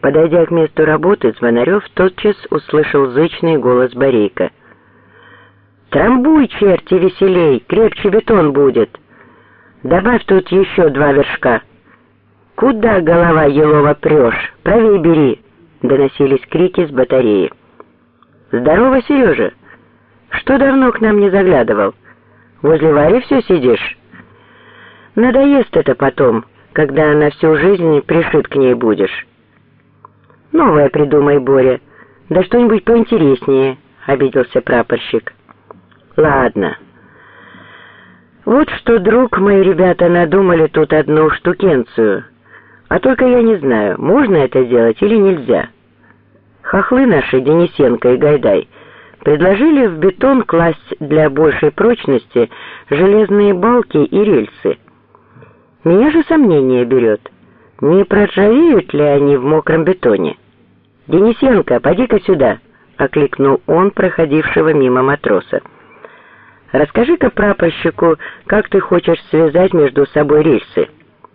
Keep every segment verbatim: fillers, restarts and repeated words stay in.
Подойдя к месту работы, Звонарев тотчас услышал зычный голос Борейка. «Трамбуй, черти, веселей, крепче бетон будет. Добавь тут еще два вершка. Куда, голова елова, прешь? Правей бери!» — доносились крики с батареи. «Здорово, Сережа! Что давно к нам не заглядывал? Возле Вари все сидишь? Надоест это потом, когда на всю жизнь пришит к ней будешь». «Новое придумай, Боря. Да что-нибудь поинтереснее», — обиделся прапорщик. «Ладно. Вот что, друг, мои ребята надумали тут одну штукенцию. А только я не знаю, можно это делать или нельзя. Хохлы наши, Денисенко и Гайдай, предложили в бетон класть для большей прочности железные балки и рельсы. Меня же сомнение берет, не проржавеют ли они в мокром бетоне. «Денисенко, поди-ка сюда!» — окликнул он проходившего мимо матроса. «Расскажи-ка прапорщику, как ты хочешь связать между собой рельсы.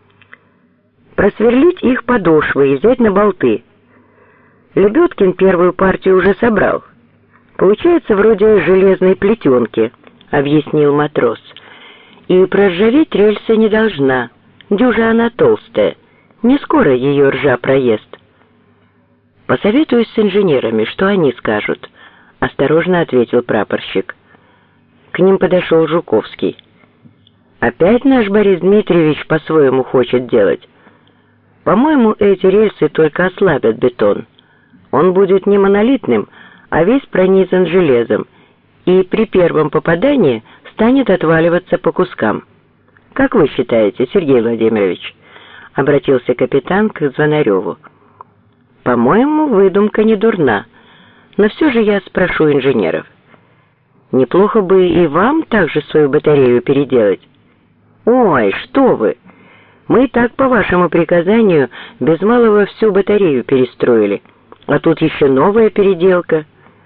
Просверлить их подошвы и взять на болты. Лебедкин первую партию уже собрал. Получается вроде железной плетенки», — объяснил матрос. «И проржаветь рельса не должна, дюжа она толстая, не скоро ее ржа проест». «Посоветуюсь с инженерами, что они скажут», — осторожно ответил прапорщик. К ним подошел Жуковский. «Опять наш Борис Дмитриевич по-своему хочет делать. По-моему, эти рельсы только ослабят бетон. Он будет не монолитным, а весь пронизан железом, и при первом попадании станет отваливаться по кускам. Как вы считаете, Сергей Владимирович?» — обратился капитан к Звонареву. «По-моему, выдумка не дурна, но все же я спрошу инженеров. Неплохо бы и вам также свою батарею переделать». «Ой, что вы! Мы и так по вашему приказанию без малого всю батарею перестроили, а тут еще новая переделка.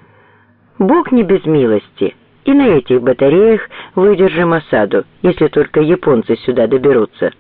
Бог не без милости, и на этих батареях выдержим осаду, если только японцы сюда доберутся».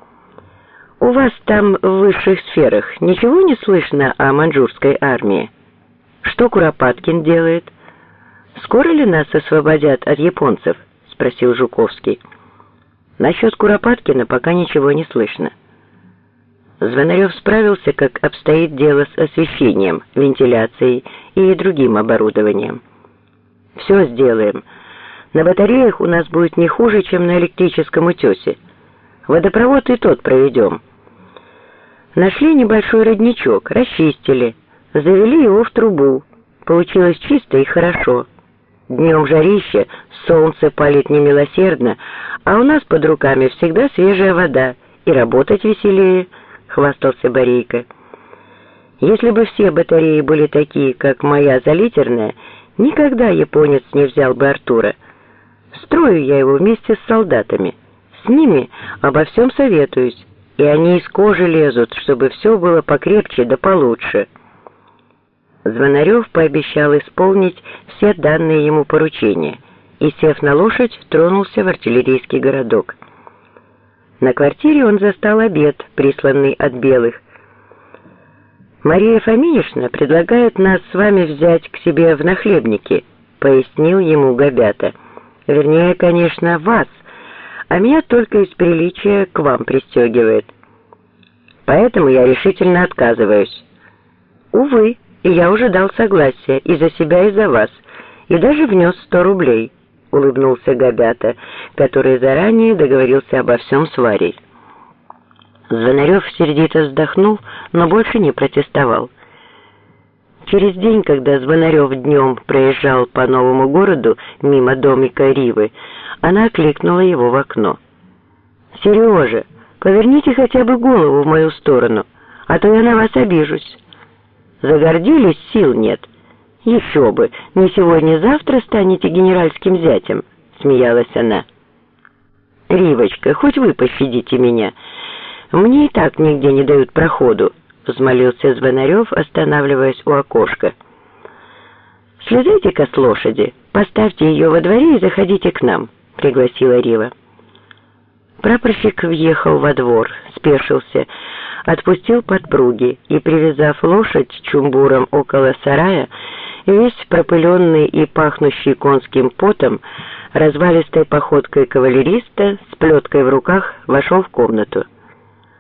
«У вас там в высших сферах ничего не слышно о маньчжурской армии? Что Куропаткин делает? Скоро ли нас освободят от японцев?» — спросил Жуковский. «Насчет Куропаткина пока ничего не слышно». Звонарев справился, как обстоит дело с освещением, вентиляцией и другим оборудованием. «Все сделаем. На батареях у нас будет не хуже, чем на электрическом утесе. Водопровод и тот проведем. Нашли небольшой родничок, расчистили, завели его в трубу. Получилось чисто и хорошо. Днем жарище, солнце палит немилосердно, а у нас под руками всегда свежая вода, и работать веселее», — хвастался Борейка. «Если бы все батареи были такие, как моя залитерная, никогда японец не взял бы Артура. Строю я его вместе с солдатами. С ними обо всем советуюсь, и они из кожи лезут, чтобы все было покрепче да получше». Звонарев пообещал исполнить все данные ему поручения и, сев на лошадь, тронулся в артиллерийский городок. На квартире он застал обед, присланный от белых. «Мария Фоминишна предлагает нас с вами взять к себе в нахлебники», — пояснил ему Габята. «Вернее, конечно, вас, а меня только из приличия к вам пристегивает. Поэтому я решительно отказываюсь». «Увы, и я уже дал согласие и за себя, и за вас, и даже внес сто рублей», — улыбнулся Габята, который заранее договорился обо всем с Варей. Звонарев сердито вздохнул, но больше не протестовал. Через день, когда Звонарев днем проезжал по новому городу мимо домика Ривы, она окликнула его в окно. «Сережа, поверните хотя бы голову в мою сторону, а то я на вас обижусь. Загордились, сил нет. Еще бы, не сегодня-завтра станете генеральским зятем», — смеялась она. «Ривочка, хоть вы пощадите меня. Мне и так нигде не дают проходу», — взмолился Звонарев, останавливаясь у окошка. «Слезайте-ка с лошади, поставьте ее во дворе и заходите к нам», — пригласила Рива. Прапорщик въехал во двор, спешился, отпустил подпруги и, привязав лошадь чумбуром около сарая, весь пропыленный и пахнущий конским потом, развалистой походкой кавалериста с плеткой в руках вошел в комнату.